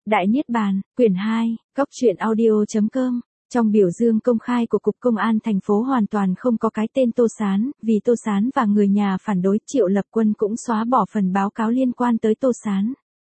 Đại Niết Bàn, quyển 2, Cốc truyện audio.com. Trong biểu dương công khai của Cục Công an thành phố hoàn toàn không có cái tên Tô Sán, vì Tô Sán và người nhà phản đối Triệu Lập Quân cũng xóa bỏ phần báo cáo liên quan tới Tô Sán.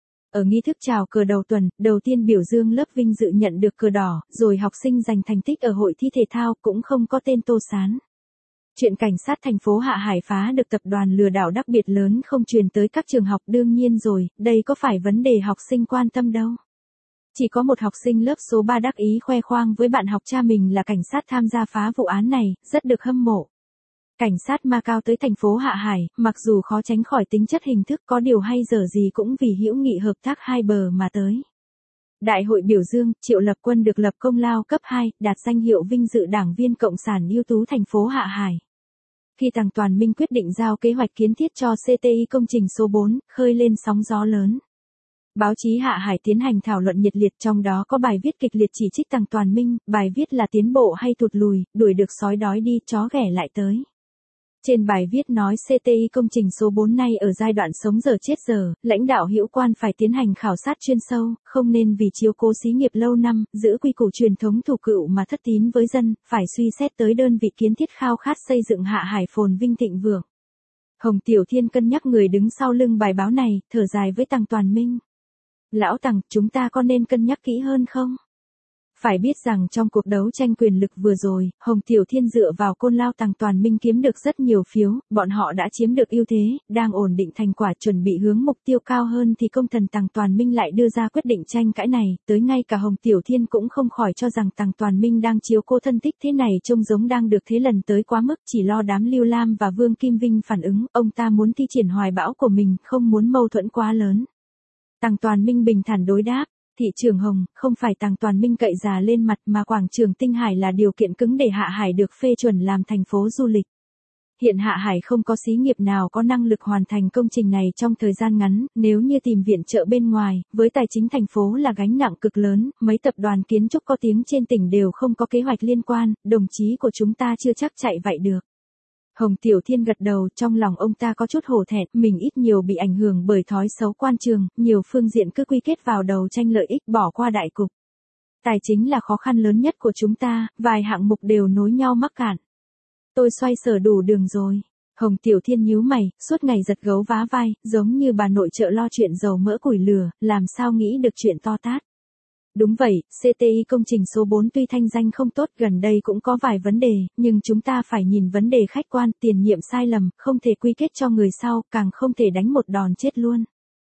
Ở nghi thức chào cờ đầu tuần, đầu tiên biểu dương lớp vinh dự nhận được cờ đỏ, rồi học sinh giành thành tích ở hội thi thể thao cũng không có tên Tô Sán. Chuyện cảnh sát thành phố Hạ Hải phá được tập đoàn lừa đảo đặc biệt lớn không truyền tới các trường học đương nhiên rồi, đây có phải vấn đề học sinh quan tâm đâu. Chỉ có một học sinh lớp số 3 đắc ý khoe khoang với bạn học cha mình là cảnh sát tham gia phá vụ án này, rất được hâm mộ. Cảnh sát Macau tới thành phố Hạ Hải, mặc dù khó tránh khỏi tính chất hình thức có điều hay dở gì cũng vì hữu nghị hợp tác hai bờ mà tới. Đại hội biểu dương, Triệu Lập Quân được lập công lao cấp 2, đạt danh hiệu vinh dự đảng viên cộng sản ưu tú thành phố Hạ Hải. Khi Tằng Toàn Minh quyết định giao kế hoạch kiến thiết cho CTI công trình số 4, khơi lên sóng gió lớn. Báo chí Hạ Hải tiến hành thảo luận nhiệt liệt, trong đó có bài viết kịch liệt chỉ trích Tằng Toàn Minh, bài viết là tiến bộ hay thụt lùi, đuổi được sói đói đi, chó ghẻ lại tới. Trên bài viết nói CTI công trình số 4 nay ở giai đoạn sống giờ chết giờ, lãnh đạo hữu quan phải tiến hành khảo sát chuyên sâu, không nên vì chiếu cố xí nghiệp lâu năm, giữ quy củ truyền thống thủ cựu mà thất tín với dân, phải suy xét tới đơn vị kiến thiết khao khát xây dựng Hạ Hải phồn vinh thịnh vượng. Hồng Tiểu Thiên cân nhắc người đứng sau lưng bài báo này, thở dài với Tằng Toàn Minh. Lão Tằng, chúng ta có nên cân nhắc kỹ hơn không? Phải biết rằng trong cuộc đấu tranh quyền lực vừa rồi, Hồng Tiểu Thiên dựa vào côn lao Tằng Toàn Minh kiếm được rất nhiều phiếu, bọn họ đã chiếm được ưu thế, đang ổn định thành quả chuẩn bị hướng mục tiêu cao hơn thì công thần Tằng Toàn Minh lại đưa ra quyết định tranh cãi này, tới ngay cả Hồng Tiểu Thiên cũng không khỏi cho rằng Tằng Toàn Minh đang chiếu cô thân thích thế này trông giống đang được thế lần tới quá mức, chỉ lo đám Lưu Lam và Vương Kim Vinh phản ứng, ông ta muốn thi triển hoài bão của mình, không muốn mâu thuẫn quá lớn. Tằng Toàn Minh bình thản đối đáp. Thị trường Hồng, không phải Tằng Toàn Minh cậy già lên mặt mà quảng trường Tinh Hải là điều kiện cứng để Hạ Hải được phê chuẩn làm thành phố du lịch. Hiện Hạ Hải không có xí nghiệp nào có năng lực hoàn thành công trình này trong thời gian ngắn, nếu như tìm viện trợ bên ngoài, với tài chính thành phố là gánh nặng cực lớn, mấy tập đoàn kiến trúc có tiếng trên tỉnh đều không có kế hoạch liên quan, đồng chí của chúng ta chưa chắc chạy vậy được. Hồng Tiểu Thiên gật đầu, trong lòng ông ta có chút hổ thẹn, mình ít nhiều bị ảnh hưởng bởi thói xấu quan trường, nhiều phương diện cứ quy kết vào đầu tranh lợi ích bỏ qua đại cục. Tài chính là khó khăn lớn nhất của chúng ta, vài hạng mục đều nối nhau mắc cạn. Tôi xoay sở đủ đường rồi. Hồng Tiểu Thiên nhíu mày, suốt ngày giật gấu vá vai, giống như bà nội trợ lo chuyện dầu mỡ củi lửa, làm sao nghĩ được chuyện to tát. Đúng vậy, CTI công trình số 4 tuy thanh danh không tốt, gần đây cũng có vài vấn đề, nhưng chúng ta phải nhìn vấn đề khách quan, tiền nhiệm sai lầm, không thể quy kết cho người sau, càng không thể đánh một đòn chết luôn.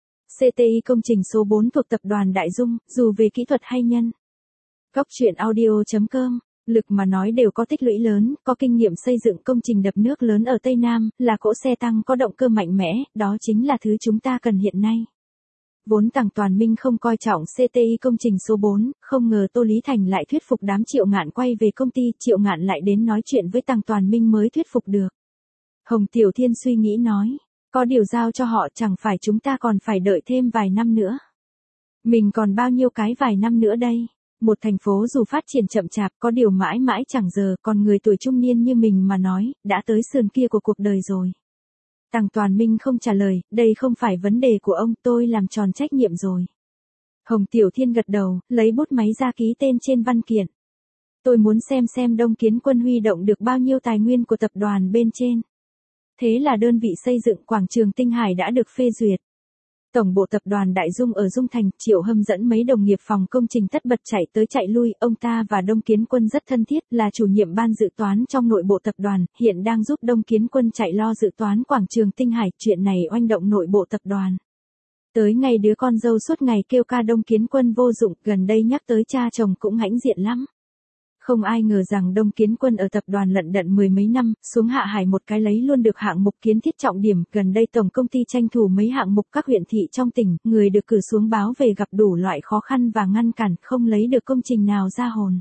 CTI công trình số 4 thuộc tập đoàn Đại Dung, dù về kỹ thuật hay nhân. Cốc truyện audio.com, lực mà nói đều có tích lũy lớn, có kinh nghiệm xây dựng công trình đập nước lớn ở Tây Nam, là cỗ xe tăng có động cơ mạnh mẽ, đó chính là thứ chúng ta cần hiện nay. Vốn Tằng Toàn Minh không coi trọng CTI công trình số 4, không ngờ Tô Lý Thành lại thuyết phục đám Triệu Ngạn quay về công ty, Triệu Ngạn lại đến nói chuyện với Tằng Toàn Minh mới thuyết phục được. Hồng Tiểu Thiên suy nghĩ nói, có điều giao cho họ chẳng phải chúng ta còn phải đợi thêm vài năm nữa. Mình còn bao nhiêu cái vài năm nữa đây? Một thành phố dù phát triển chậm chạp có điều mãi mãi chẳng giờ, còn người tuổi trung niên như mình mà nói, đã tới sườn kia của cuộc đời rồi. Tằng Toàn Minh không trả lời, đây không phải vấn đề của ông, tôi làm tròn trách nhiệm rồi. Hồng Tiểu Thiên gật đầu, lấy bút máy ra ký tên trên văn kiện. Tôi muốn xem Đông Kiến Quân huy động được bao nhiêu tài nguyên của tập đoàn bên trên. Thế là đơn vị xây dựng quảng trường Tinh Hải đã được phê duyệt. Tổng bộ tập đoàn Đại Dung ở Dung Thành, Triệu Hâm dẫn mấy đồng nghiệp phòng công trình tất bật chạy tới chạy lui, ông ta và Đông Kiến Quân rất thân thiết, là chủ nhiệm ban dự toán trong nội bộ tập đoàn, hiện đang giúp Đông Kiến Quân chạy lo dự toán quảng trường Tinh Hải, chuyện này oanh động nội bộ tập đoàn. Tới ngày đứa con dâu suốt ngày kêu ca Đông Kiến Quân vô dụng, gần đây nhắc tới cha chồng cũng hãnh diện lắm. Không ai ngờ rằng Đông Kiến Quân ở tập đoàn lận đận mười mấy năm, xuống Hạ Hải một cái lấy luôn được hạng mục kiến thiết trọng điểm, gần đây tổng công ty tranh thủ mấy hạng mục các huyện thị trong tỉnh, người được cử xuống báo về gặp đủ loại khó khăn và ngăn cản, không lấy được công trình nào ra hồn.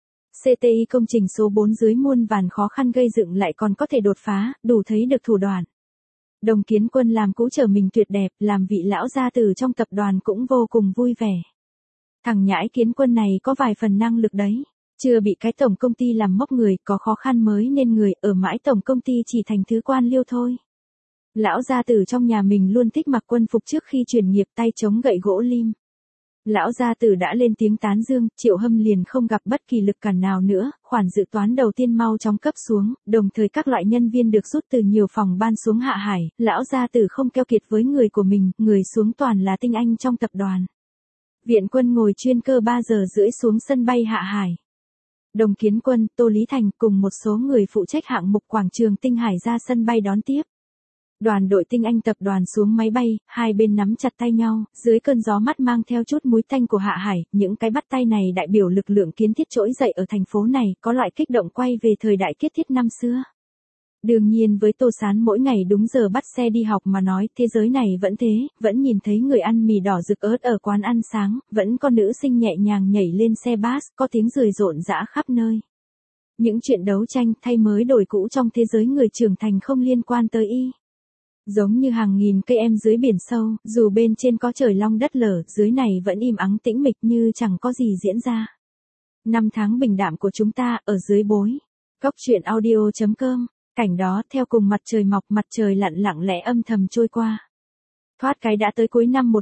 CTI công trình số 4 dưới muôn vàn khó khăn gây dựng lại còn có thể đột phá, đủ thấy được thủ đoạn. Đông Kiến Quân làm cũ trở mình tuyệt đẹp, làm vị lão gia tử trong tập đoàn cũng vô cùng vui vẻ. Thằng nhãi Kiến Quân này có vài phần năng lực đấy. Chưa bị cái tổng công ty làm mốc người, có khó khăn mới nên người ở mãi tổng công ty chỉ thành thứ quan liêu thôi. Lão gia tử trong nhà mình luôn thích mặc quân phục trước khi chuyển nghiệp, tay chống gậy gỗ lim. Lão gia tử đã lên tiếng tán dương, Triệu Hâm liền không gặp bất kỳ lực cản nào nữa, khoản dự toán đầu tiên mau chóng cấp xuống, đồng thời các loại nhân viên được rút từ nhiều phòng ban xuống Hạ Hải, lão gia tử không keo kiệt với người của mình, người xuống toàn là tinh anh trong tập đoàn. Viện quân ngồi chuyên cơ 3 giờ rưỡi xuống sân bay Hạ Hải. Đồng Kiến Quân, Tô Lý Thành cùng một số người phụ trách hạng mục quảng trường Tinh Hải ra sân bay đón tiếp. Đoàn đội tinh anh tập đoàn xuống máy bay, hai bên nắm chặt tay nhau, dưới cơn gió mát mang theo chút muối tanh của Hạ Hải, những cái bắt tay này đại biểu lực lượng kiến thiết trỗi dậy ở thành phố này, có loại kích động quay về thời đại kiến thiết năm xưa. Đương nhiên với Tô Sán mỗi ngày đúng giờ bắt xe đi học mà nói, thế giới này vẫn thế, vẫn nhìn thấy người ăn mì đỏ rực ớt ở quán ăn sáng, vẫn có nữ sinh nhẹ nhàng nhảy lên xe bus, có tiếng rười rộn rã khắp nơi. Những chuyện đấu tranh thay mới đổi cũ trong thế giới người trưởng thành không liên quan tới y. Giống như hàng nghìn cây em dưới biển sâu, dù bên trên có trời long đất lở, dưới này vẫn im ắng tĩnh mịch như chẳng có gì diễn ra. Năm tháng bình đạm của chúng ta, ở dưới bối. Cốc truyện audio.com. Cảnh đó theo cùng mặt trời mọc mặt trời lặn lặng lẽ âm thầm trôi qua. Thoát cái đã tới cuối năm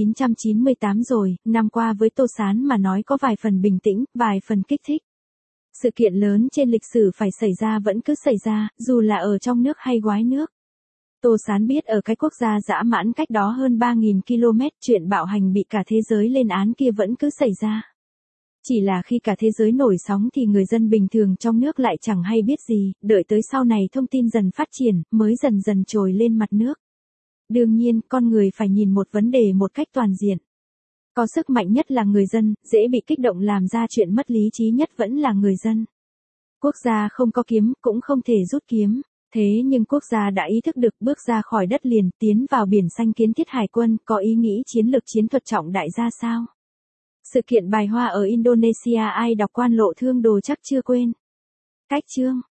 1998 rồi, năm qua với Tô Sán mà nói có vài phần bình tĩnh, vài phần kích thích. Sự kiện lớn trên lịch sử phải xảy ra vẫn cứ xảy ra, dù là ở trong nước hay ngoài nước. Tô Sán biết ở cái quốc gia dã mãn cách đó hơn 3.000 km, chuyện bạo hành bị cả thế giới lên án kia vẫn cứ xảy ra. Chỉ là khi cả thế giới nổi sóng thì người dân bình thường trong nước lại chẳng hay biết gì, đợi tới sau này thông tin dần phát triển, mới dần dần trồi lên mặt nước. Đương nhiên, con người phải nhìn một vấn đề một cách toàn diện. Có sức mạnh nhất là người dân, dễ bị kích động làm ra chuyện mất lý trí nhất vẫn là người dân. Quốc gia không có kiếm, cũng không thể rút kiếm. Thế nhưng quốc gia đã ý thức được bước ra khỏi đất liền, tiến vào biển xanh kiến thiết hải quân, có ý nghĩ chiến lược chiến thuật trọng đại ra sao? Sự kiện bài hoa ở Indonesia ai đọc Quan Lộ Thương Đồ chắc chưa quên. Cách chương